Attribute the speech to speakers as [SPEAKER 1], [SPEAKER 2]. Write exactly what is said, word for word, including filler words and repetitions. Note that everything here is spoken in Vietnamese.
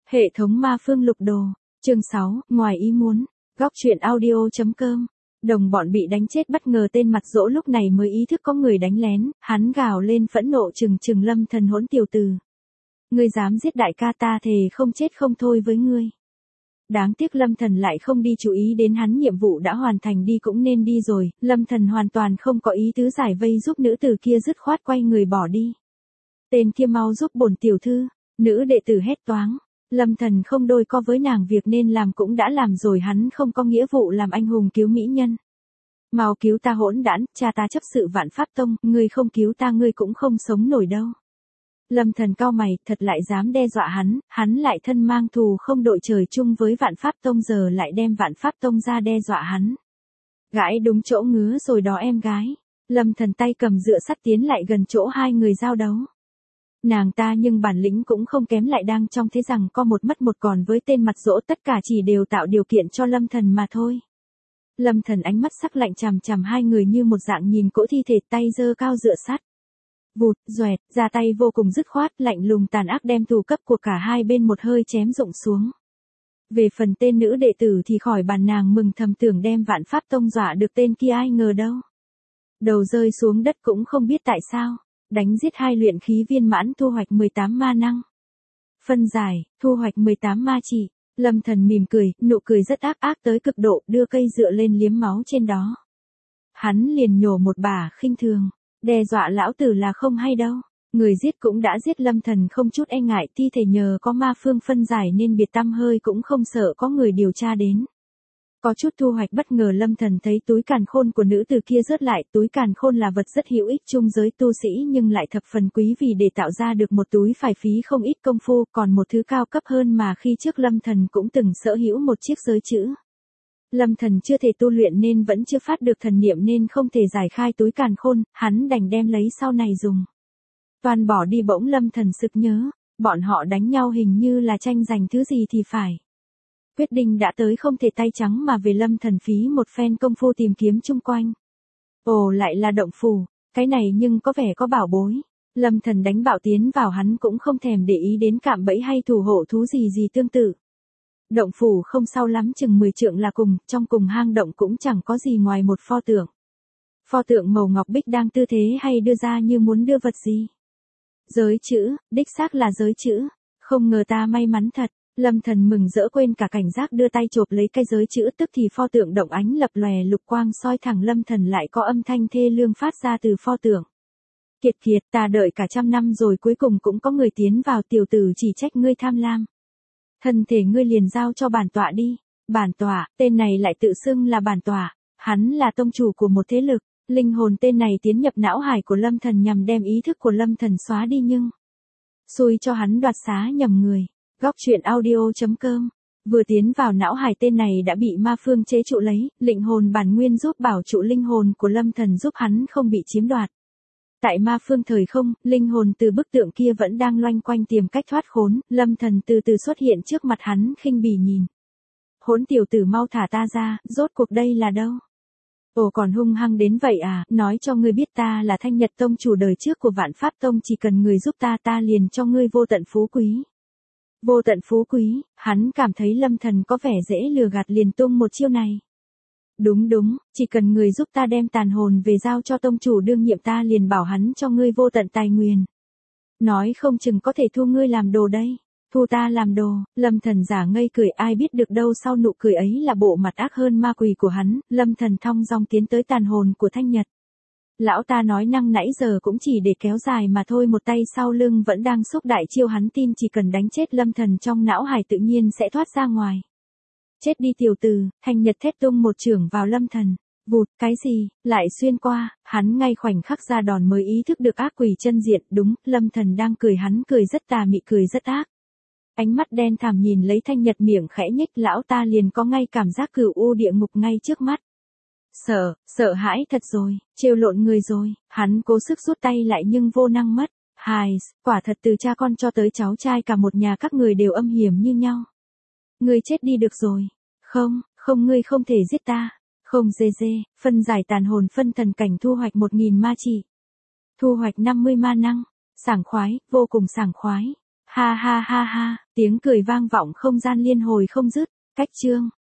[SPEAKER 1] Hệ thống ma phương lục đồ, chương sáu, ngoài ý muốn, góc truyện audio.com. Đồng bọn bị đánh chết bất ngờ, tên mặt dỗ lúc này mới ý thức có người đánh lén, hắn gào lên phẫn nộ trừng trừng Lâm Thần hỗn tiểu tử. Ngươi dám giết đại ca, ta thề không chết không thôi với ngươi. Đáng tiếc Lâm Thần lại không đi chú ý đến hắn, nhiệm vụ đã hoàn thành, đi cũng nên đi rồi. Lâm Thần hoàn toàn không có ý tứ giải vây giúp nữ tử kia, dứt khoát quay người bỏ đi. Tên kia mau giúp bổn tiểu thư, nữ đệ tử hét toáng. Lâm Thần không đôi co với nàng, việc nên làm cũng đã làm rồi, hắn không có nghĩa vụ làm anh hùng cứu mỹ nhân. Mau cứu ta hỗn đản, cha ta chấp sự Vạn Pháp Tông, ngươi không cứu ta ngươi cũng không sống nổi đâu. Lâm Thần cau mày, thật lại dám đe dọa hắn, hắn lại thân mang thù không đội trời chung với Vạn Pháp Tông, giờ lại đem Vạn Pháp Tông ra đe dọa hắn. Gãi đúng chỗ ngứa rồi đó em gái. Lâm Thần tay cầm dựa sắt tiến lại gần chỗ hai người giao đấu. Nàng ta nhưng bản lĩnh cũng không kém, lại đang trong thế rằng co một mất một còn với tên mặt dỗ, tất cả chỉ đều tạo điều kiện cho Lâm Thần mà thôi. Lâm Thần ánh mắt sắc lạnh chằm chằm hai người như một dạng nhìn cỗ thi thể, tay giơ cao dựa sắt. Vụt, doẹt, ra tay vô cùng dứt khoát, lạnh lùng tàn ác đem thù cấp của cả hai bên một hơi chém rụng xuống. Về phần tên nữ đệ tử thì khỏi bàn, nàng mừng thầm tưởng đem Vạn Pháp Tông dọa được tên kia, ai ngờ đâu. Đầu rơi xuống đất cũng không biết tại sao. Đánh giết hai luyện khí viên mãn, thu hoạch mười tám ma năng. Phân giải, thu hoạch mười tám ma chỉ. Lâm Thần mỉm cười, nụ cười rất ác ác tới cực độ, đưa cây dựa lên liếm máu trên đó. Hắn liền nhổ một bả khinh thường, đe dọa lão tử là không hay đâu. Người giết cũng đã giết, Lâm Thần không chút e ngại, thi thể nhờ có ma phương phân giải nên biệt tăm hơi cũng không sợ có người điều tra đến. Có chút thu hoạch bất ngờ, Lâm Thần thấy túi càn khôn của nữ tử kia rớt lại. Túi càn khôn là vật rất hữu ích chung giới tu sĩ nhưng lại thập phần quý, vì để tạo ra được một túi phải phí không ít công phu. Còn một thứ cao cấp hơn mà khi trước Lâm Thần cũng từng sở hữu một chiếc giới chữ. Lâm Thần chưa thể tu luyện nên vẫn chưa phát được thần niệm nên không thể giải khai túi càn khôn, hắn đành đem lấy sau này dùng. Toàn bỏ đi, bỗng Lâm Thần sực nhớ, bọn họ đánh nhau hình như là tranh giành thứ gì thì phải. Quyết định đã tới, không thể tay trắng mà về. Lâm Thần phí một phen công phu tìm kiếm chung quanh. Ồ, lại là động phủ, cái này nhưng có vẻ có bảo bối. Lâm Thần đánh bạo tiến vào, hắn cũng không thèm để ý đến cạm bẫy hay thủ hộ thú gì gì tương tự. Động phủ không sâu lắm, chừng mười trượng là cùng, trong cùng hang động cũng chẳng có gì ngoài một pho tượng. Pho tượng màu ngọc bích đang tư thế hay đưa ra như muốn đưa vật gì. Giới chữ, đích xác là giới chữ, không ngờ ta may mắn thật. Lâm Thần mừng rỡ quên cả cảnh giác, đưa tay chộp lấy cái giới chữ, tức thì pho tượng động ánh lập lòe lục quang soi thẳng Lâm Thần, lại có âm thanh thê lương phát ra từ pho tượng. Kiệt kiệt, ta đợi cả trăm năm rồi cuối cùng cũng có người tiến vào, tiểu tử chỉ trách ngươi tham lam. Thân thể ngươi liền giao cho bản tọa đi. Bản tọa, tên này lại tự xưng là bản tọa, hắn là tông chủ của một thế lực. Linh hồn tên này tiến nhập não hải của Lâm Thần nhằm đem ý thức của Lâm Thần xóa đi, nhưng xui cho hắn đoạt xá nhầm người. Góc truyện audio.com. Vừa tiến vào não hải, tên này đã bị ma phương chế trụ lấy, linh hồn bản nguyên giúp bảo trụ linh hồn của Lâm Thần, giúp hắn không bị chiếm đoạt. Tại ma phương thời không, linh hồn từ bức tượng kia vẫn đang loanh quanh tìm cách thoát khốn. Lâm Thần từ từ xuất hiện trước mặt hắn, khinh bỉ nhìn. Hỗn tiểu tử, mau thả ta ra, rốt cuộc đây là đâu? Ồ, còn hung hăng đến vậy à, nói cho ngươi biết, ta là Thanh Nhật Tông, chủ đời trước của Vạn Pháp Tông, chỉ cần người giúp ta, ta liền cho ngươi vô tận phú quý. Vô tận phú quý, hắn cảm thấy Lâm Thần có vẻ dễ lừa gạt, liền tung một chiêu này. Đúng đúng, chỉ cần người giúp ta đem tàn hồn về giao cho tông chủ đương nhiệm, ta liền bảo hắn cho ngươi vô tận tài nguyên. Nói không chừng có thể thu ngươi làm đồ đây. Thu ta làm đồ. Lâm Thần giả ngây cười, ai biết được đâu sau nụ cười ấy là bộ mặt ác hơn ma quỷ của hắn. Lâm Thần thong dong tiến tới tàn hồn của Thanh Nhật. Lão ta nói năng nãy giờ cũng chỉ để kéo dài mà thôi, một tay sau lưng vẫn đang xúc đại chiêu, hắn tin chỉ cần đánh chết Lâm Thần trong não hải tự nhiên sẽ thoát ra ngoài. Chết đi tiểu tử, Thanh Nhật thét tung một chưởng vào Lâm Thần. Vụt, cái gì, lại xuyên qua, hắn ngay khoảnh khắc ra đòn mới ý thức được ác quỷ chân diện, đúng, Lâm Thần đang cười, hắn cười rất tà mị, cười rất ác. Ánh mắt đen thẳm nhìn lấy Thanh Nhật, miệng khẽ nhếch, lão ta liền có ngay cảm giác cửu u địa ngục ngay trước mắt. Sợ, sợ hãi thật rồi, trêu lộn người rồi, hắn cố sức rút tay lại nhưng vô năng mất. Hài, quả thật từ cha con cho tới cháu trai cả một nhà các người đều âm hiểm như nhau. Ngươi chết đi được rồi. Không, không, ngươi không thể giết ta. Không dê dê, phân giải tàn hồn phân thần cảnh, thu hoạch một nghìn ma chỉ. Thu hoạch năm mươi ma năng. Sảng khoái, vô cùng sảng khoái. Ha ha ha ha, Tiếng cười vang vọng không gian liên hồi không dứt, cách chương.